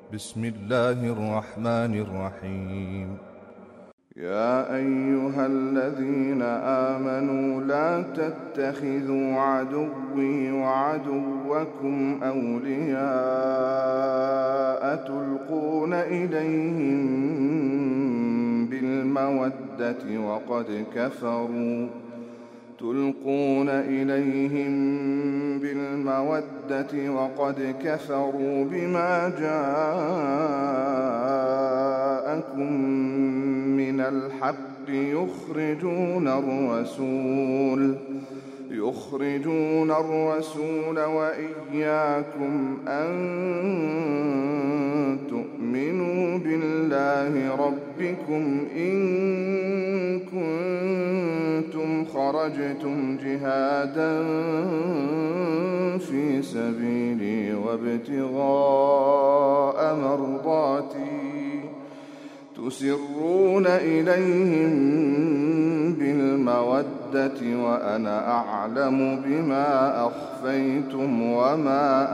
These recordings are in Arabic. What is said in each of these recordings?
بسم الله الرحمن الرحيم. يا أيها الذين آمنوا لا تتخذوا عدوي وعدوكم أولياء تلقون إليهم بالمودة وقد كفروا بما جاءكم من الحق يخرجون الرسول وإياكم أن تؤمنوا بالله ربكم إن كنتم خرجتم جهادا في سبيلي وابتغاء مرضاتي تسرون إليهم بالمودة وأنا أعلم بما أخفيتم وما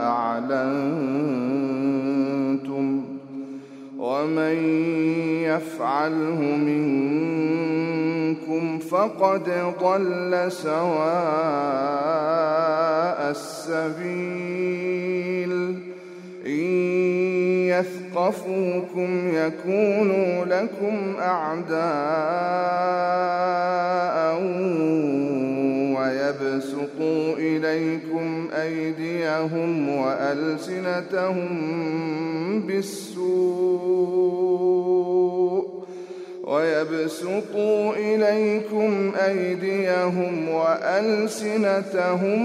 أعلنتم ومن يفعله منكم فقد ضل سواء السبيل إن يثقفوكم يكونوا لكم أعداء ويبسطوا إليكم أيديهم وألسنتهم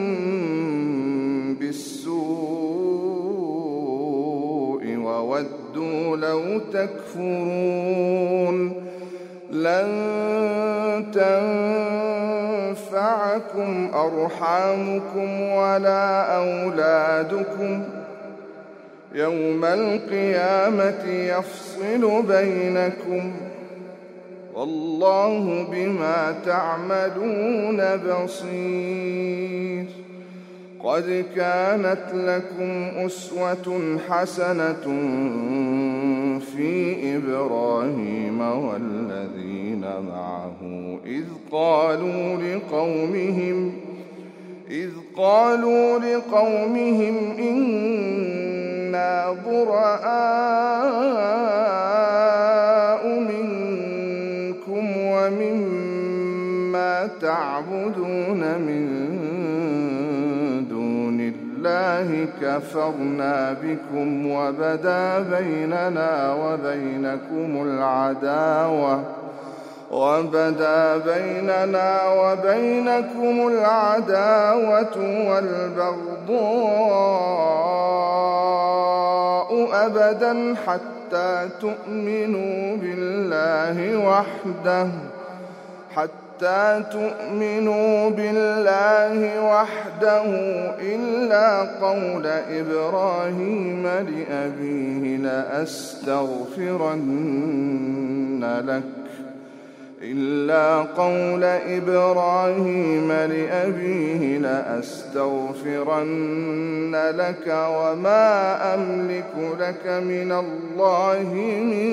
بالسوء وودوا لو تكفرون لن تنفعكم أرحامكم ولا أولادكم يوم القيامة يفصل بينكم والله بما تعملون بصير. قد كانت لكم أسوة حسنة في إبراهيم والذين معه إذ قالوا لقومهم إنا براء منكم ومما تعبدون من دون الله كفرنا بكم وبدا بيننا وبينكم العداوة والبغضاء أبدا حتى تؤمنوا بالله وحده إلا قول إبراهيم لأبيه لأستغفرن لك وما أملك لك من الله من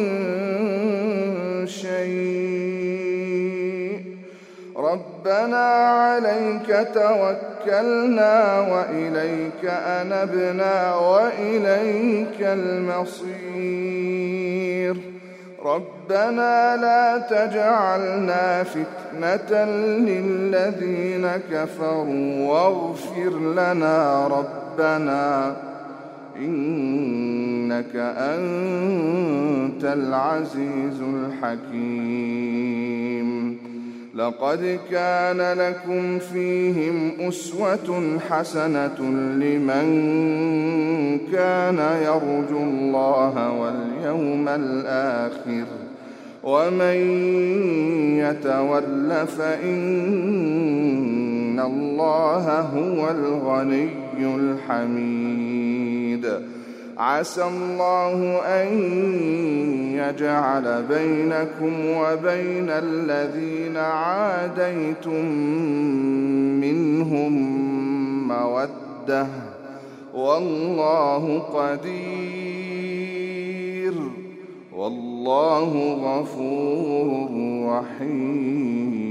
شيء ربنا عليك توكلنا وإليك أنبنا وإليك المصير ربنا لا تجعلنا فتنة للذين كفروا واغفر لنا ربنا إنك أنت العزيز الحكيم. لقد كان لكم فيهم أسوة حسنة لمن كان يرجو الله واليوم الآخر ومن يتول فإن الله هو الغني الحميد. عسى الله أن يجعل بينكم وبين الذين عاديتم منهم مودة والله قدير والله غفور رحيم.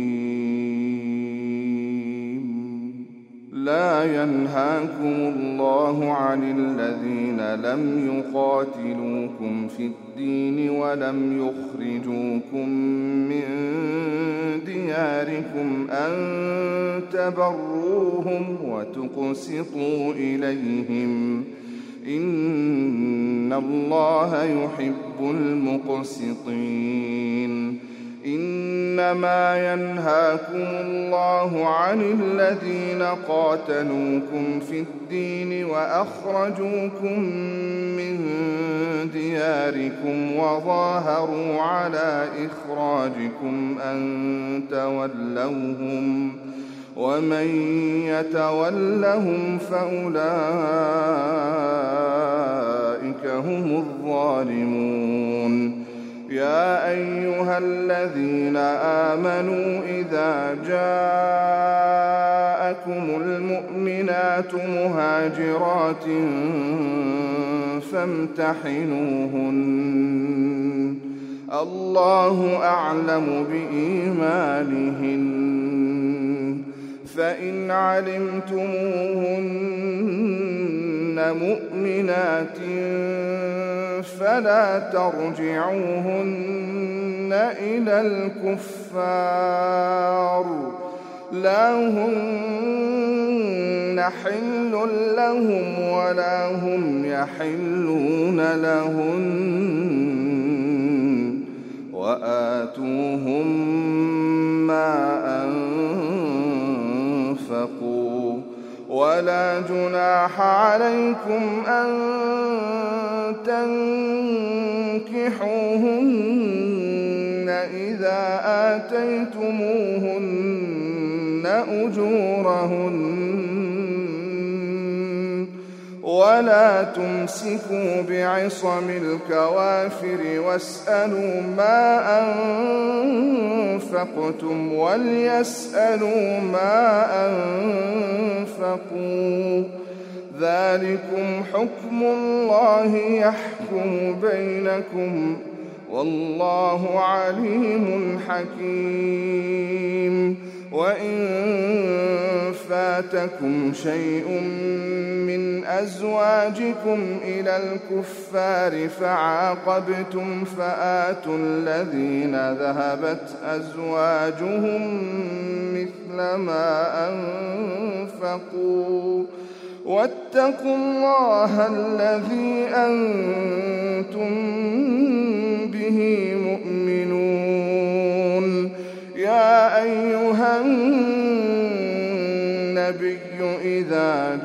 لا ينهاكم الله عن الذين لم يقاتلوكم في الدين ولم يخرجوكم من دياركم أن تبروهم وتقسطوا إليهم إن الله يحب المقسطين. إنما ينهاكم الله عن الذين قاتلوكم في الدين وأخرجوكم من دياركم وظاهروا على إخراجكم أن تولوهم ومن يتولهم فأولئك هم الظالمون. يا أيها الذين آمنوا إذا جاءكم المؤمنات مهاجرات فامتحنوهن الله أعلم بإيمانهن فإن علمتموهن مؤمنات فلا ترجعوهن إلى الكفار لا هن حل لهم ولا هم يحلون لهن وآتوهم ما أنفقوا ولا جناح عليكم أن تنكحوهن إذا آتيتموهن أجورهن ولا تمسكوا بعصم الكوافر واسألوا ما أنفقتم وليسألوا ما أنفقوا ذلكم حكم الله يحكم بينكم والله عليم حكيم. وإن فاتكم شيء من أزواجكم إلى الكفار فعاقبتم فآتوا الذين ذهبت أزواجهم مثل ما أنفقوا واتقوا الله الذي أنتم به مؤمنون. يا أيها النبي إذا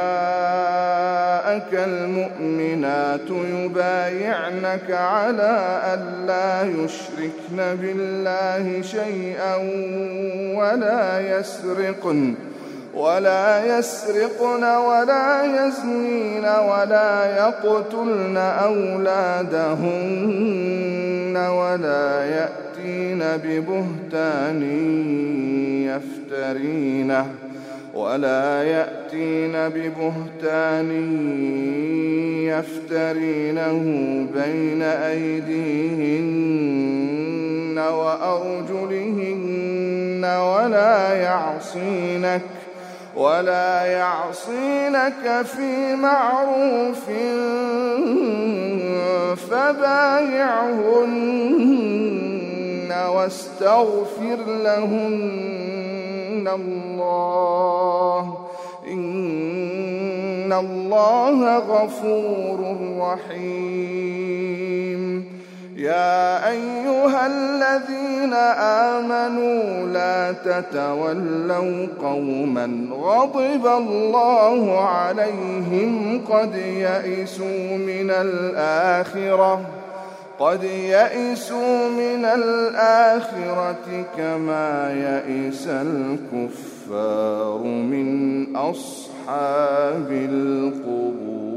جاءك المؤمنات يبايعنك على ألا يشركن بالله شيئا ولا يسرقن ولا يزنين ولا يقتلن أولادهن ولا يأتين ببهتان يفترينه بين أيديهن وأرجلهن ولا يعصينك في معروف فبايعهن واستغفر لهن الله إن الله غفور رحيم. يا أيها الذين آمنوا لا تتولوا قوما غضب الله عليهم قد يئسوا من الآخرة كما يئس الكفار من أصحاب القبور.